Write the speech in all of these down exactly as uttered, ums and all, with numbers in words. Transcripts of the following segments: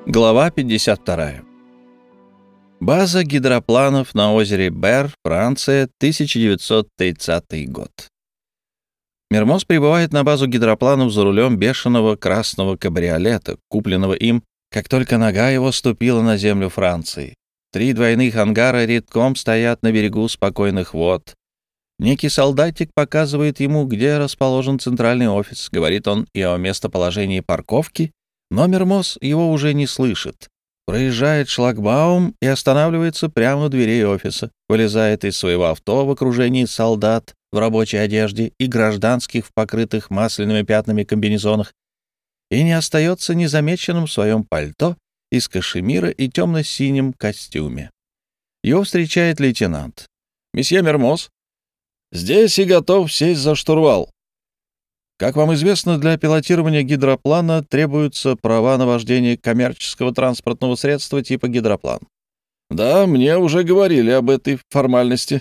Глава пятьдесят вторая. База гидропланов на озере Бер, Франция, тысяча девятьсот тридцатый год. Мермоз прибывает на базу гидропланов за рулем бешеного красного кабриолета, купленного им, как только нога его ступила на землю Франции. Три двойных ангара редком стоят на берегу спокойных вод. Некий солдатик показывает ему, где расположен центральный офис. Говорит он и о местоположении парковки, но Мермоз его уже не слышит. Проезжает шлагбаум и останавливается прямо у дверей офиса. Вылезает из своего авто в окружении солдат в рабочей одежде и гражданских в покрытых масляными пятнами комбинезонах и не остается незамеченным в своем пальто из кашемира и темно-синем костюме. Его встречает лейтенант. «Месье Мермоз, здесь и готов сесть за штурвал. Как вам известно, для пилотирования гидроплана требуются права на вождение коммерческого транспортного средства типа гидроплан». «Да, мне уже говорили об этой формальности».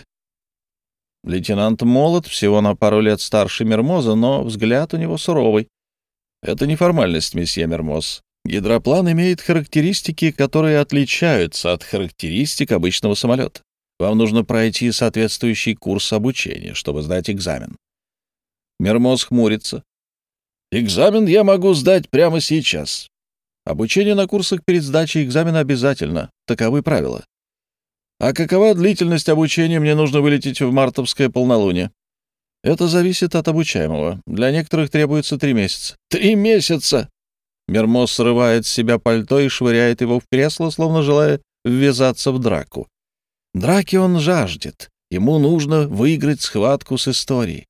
Лейтенант молод, всего на пару лет старше Мермоза, но взгляд у него суровый. «Это не формальность, месье Мермоз. Гидроплан имеет характеристики, которые отличаются от характеристик обычного самолета. Вам нужно пройти соответствующий курс обучения, чтобы сдать экзамен». Мермоз хмурится. «Экзамен я могу сдать прямо сейчас. Обучение на курсах перед сдачей экзамена обязательно. Таковы правила. А какова длительность обучения, мне нужно вылететь в мартовское полнолуние. Это зависит от обучаемого. Для некоторых требуется три месяца». «Три месяца!» Мермоз срывает с себя пальто и швыряет его в кресло, словно желая ввязаться в драку. Драки он жаждет. Ему нужно выиграть схватку с историей.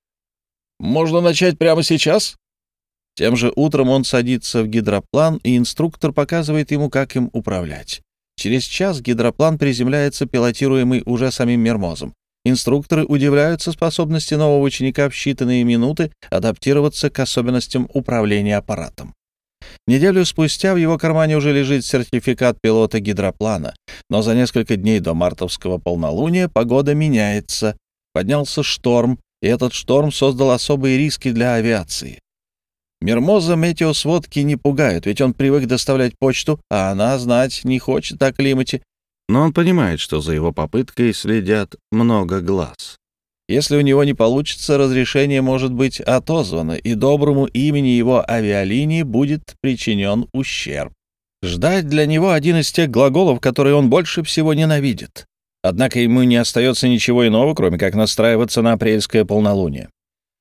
«Можно начать прямо сейчас?» Тем же утром он садится в гидроплан, и инструктор показывает ему, как им управлять. Через час гидроплан приземляется, пилотируемый уже самим Мермозом. Инструкторы удивляются способности нового ученика в считанные минуты адаптироваться к особенностям управления аппаратом. Неделю спустя в его кармане уже лежит сертификат пилота гидроплана, но за несколько дней до мартовского полнолуния погода меняется. Поднялся шторм, и этот шторм создал особые риски для авиации. Мермоза метеосводки не пугают, ведь он привык доставлять почту, а она знать не хочет о климате. Но он понимает, что за его попыткой следят много глаз. Если у него не получится, разрешение может быть отозвано, и доброму имени его авиалинии будет причинен ущерб. Ждать для него один из тех глаголов, которые он больше всего ненавидит. Однако ему не остается ничего иного, кроме как настраиваться на апрельское полнолуние.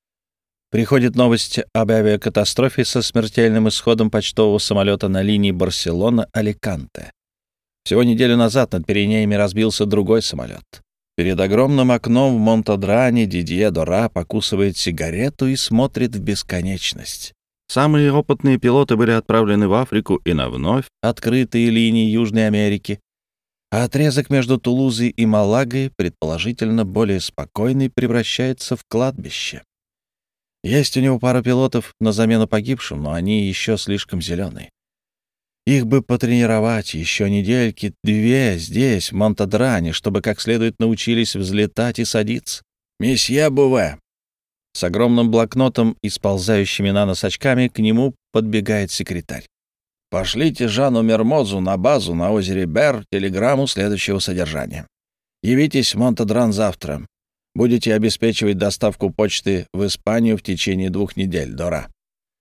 Приходит новость об авиакатастрофе со смертельным исходом почтового самолета на линии Барселона-Аликанте. Всего неделю назад над Пиренеями разбился другой самолет. Перед огромным окном в Монтадране Дидье Дора покусывает сигарету и смотрит в бесконечность. Самые опытные пилоты были отправлены в Африку и на вновь открытые линии Южной Америки, а отрезок между Тулузой и Малагой, предположительно более спокойный, превращается в кладбище. Есть у него пара пилотов на замену погибшим, но они еще слишком зеленые. Их бы потренировать еще недельки-две здесь, в Монтадране, чтобы как следует научились взлетать и садиться. «Месье Буве!» С огромным блокнотом и сползающими на нос очками к нему подбегает секретарь. «Пошлите Жану Мермозу на базу на озере Бер телеграмму следующего содержания. Явитесь в Монтадран завтра. Будете обеспечивать доставку почты в Испанию в течение двух недель, Дора».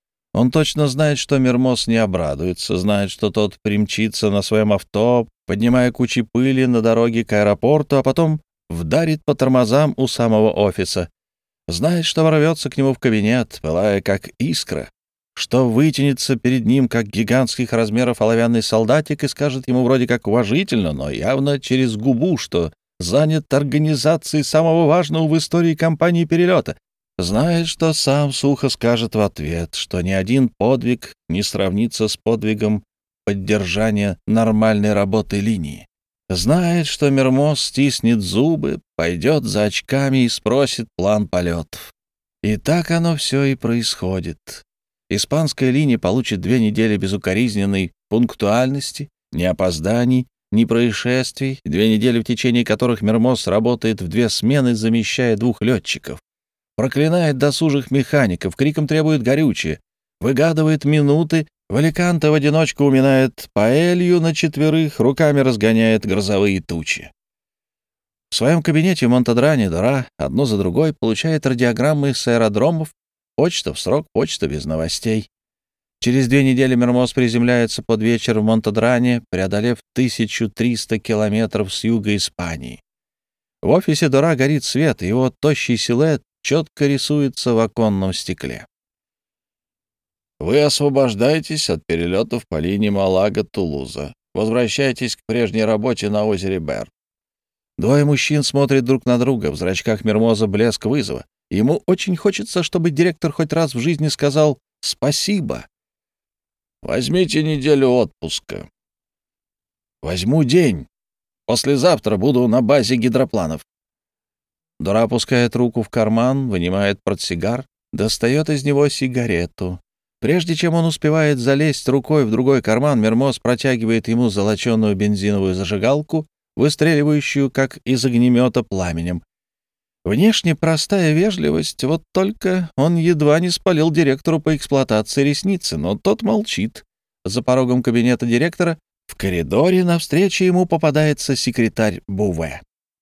Он точно знает, что Мермоз не обрадуется, знает, что тот примчится на своем авто, поднимая кучи пыли на дороге к аэропорту, а потом вдарит по тормозам у самого офиса. Знает, что ворвется к нему в кабинет, пылая как искра, что вытянется перед ним, как гигантских размеров оловянный солдатик, и скажет ему вроде как уважительно, но явно через губу, что занят организацией самого важного в истории компании перелета. Знает, что сам сухо скажет в ответ, что ни один подвиг не сравнится с подвигом поддержания нормальной работы линии. Знает, что Мермоз стиснет зубы, пойдет за очками и спросит план полетов. И так оно все и происходит. Испанская линия получит две недели безукоризненной пунктуальности, ни опозданий, ни происшествий, две недели, в течение которых Мермоз работает в две смены, замещая двух летчиков. Проклинает досужих механиков, криком требует горючее, выгадывает минуты, В Аликанте в одиночку уминает паэлью на четверых, руками разгоняет грозовые тучи. В своем кабинете в Монтедране Дора одну за другой получает радиограммы с аэродромов, почта в срок, почта без новостей. Через две недели Мермоз приземляется под вечер в Монтедране, преодолев тысячу триста километров с юга Испании. В офисе Дора горит свет, и его тощий силуэт четко рисуется в оконном стекле. «Вы освобождаетесь от перелетов по линии Малага-Тулуза. Возвращайтесь к прежней работе на озере Бер». Двое мужчин смотрят друг на друга, в зрачках Мермоза блеск вызова. Ему очень хочется, чтобы директор хоть раз в жизни сказал «спасибо». «Возьмите неделю отпуска». «Возьму день. Послезавтра буду на базе гидропланов». Дора опускает руку в карман, вынимает портсигар, достает из него сигарету. Прежде чем он успевает залезть рукой в другой карман, Мермоз протягивает ему золоченую бензиновую зажигалку, выстреливающую, как из огнемета, пламенем. Внешне простая вежливость, вот только он едва не спалил директору по эксплуатации ресницы, но тот молчит. За порогом кабинета директора в коридоре навстречу ему попадается секретарь Буве.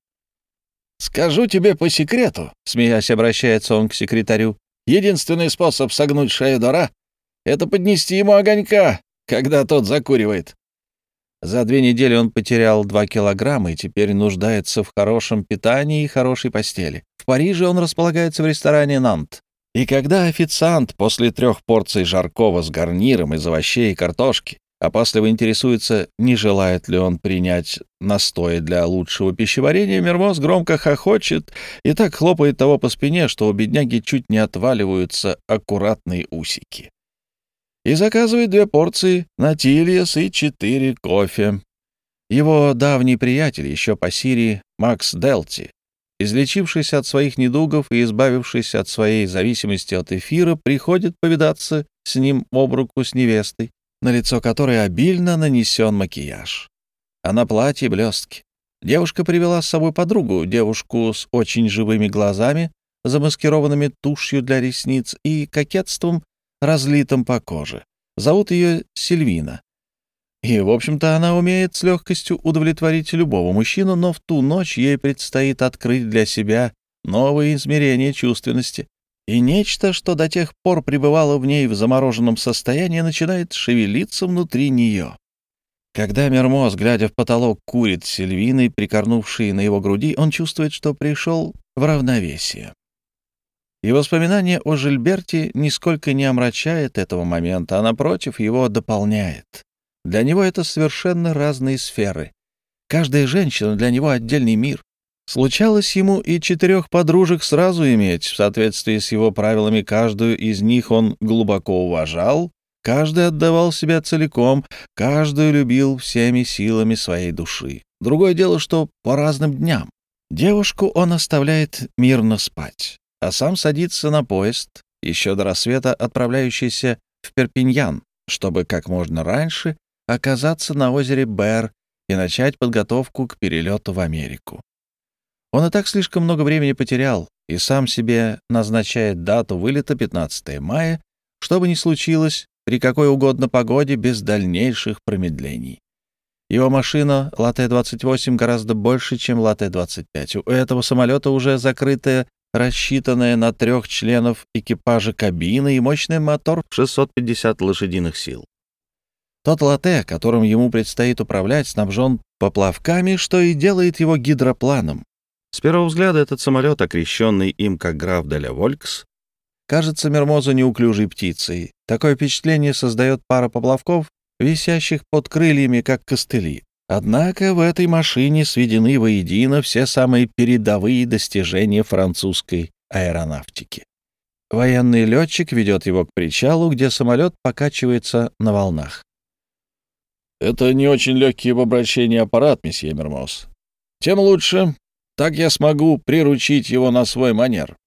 «Скажу тебе по секрету», — смеясь обращается он к секретарю, «единственный способ согнуть шею Дора — это поднести ему огонька, когда тот закуривает». За две недели он потерял два килограмма и теперь нуждается в хорошем питании и хорошей постели. В Париже он располагается в ресторане «Нант». И когда официант после трех порций жаркого с гарниром из овощей и картошки опасливо интересуется, не желает ли он принять настои для лучшего пищеварения, Мермоз громко хохочет и так хлопает того по спине, что у бедняги чуть не отваливаются аккуратные усики. И заказывает две порции натильяс и четыре кофе. Его давний приятель еще по Сирии Макс Делти, излечившись от своих недугов и избавившись от своей зависимости от эфира, приходит повидаться с ним об руку с невестой, на лицо которой обильно нанесен макияж. А на платье блестки. Девушка привела с собой подругу, девушку с очень живыми глазами, замаскированными тушью для ресниц и кокетством, разлитым по коже. Зовут ее Сильвина. И, в общем-то, она умеет с легкостью удовлетворить любого мужчину, но в ту ночь ей предстоит открыть для себя новые измерения чувственности. И нечто, что до тех пор пребывало в ней в замороженном состоянии, начинает шевелиться внутри нее. Когда Мермоз, глядя в потолок, курит с Сильвиной, прикорнувшей на его груди, он чувствует, что пришел в равновесие. И воспоминание о Жильберте нисколько не омрачает этого момента, а, напротив, его дополняет. Для него это совершенно разные сферы. Каждая женщина для него отдельный мир. Случалось ему и четырех подружек сразу иметь. В соответствии с его правилами, каждую из них он глубоко уважал, каждый отдавал себя целиком, каждую любил всеми силами своей души. Другое дело, что по разным дням. Девушку он оставляет мирно спать, а сам садится на поезд, еще до рассвета отправляющийся в Перпиньян, чтобы как можно раньше оказаться на озере Бер и начать подготовку к перелету в Америку. Он и так слишком много времени потерял и сам себе назначает дату вылета пятнадцатое мая, что бы ни случилось, при какой угодно погоде, без дальнейших промедлений. Его машина Латте двадцать восемь гораздо больше, чем Латте двадцать пять. У этого самолета уже закрытая, рассчитанная на трех членов экипажа кабина и мощный мотор в шестьсот пятьдесят лошадиных сил. Тот Латте, которым ему предстоит управлять, снабжен поплавками, что и делает его гидропланом. С первого взгляда этот самолет, окрещенный им как граф де ля Волькс, кажется Мермозу неуклюжей птицей. Такое впечатление создает пара поплавков, висящих под крыльями, как костыли. Однако в этой машине сведены воедино все самые передовые достижения французской аэронавтики. Военный летчик ведет его к причалу, где самолет покачивается на волнах. «Это не очень легкий в обращении аппарат, месье Мермоз. Тем лучше. Так я смогу приручить его на свой манер.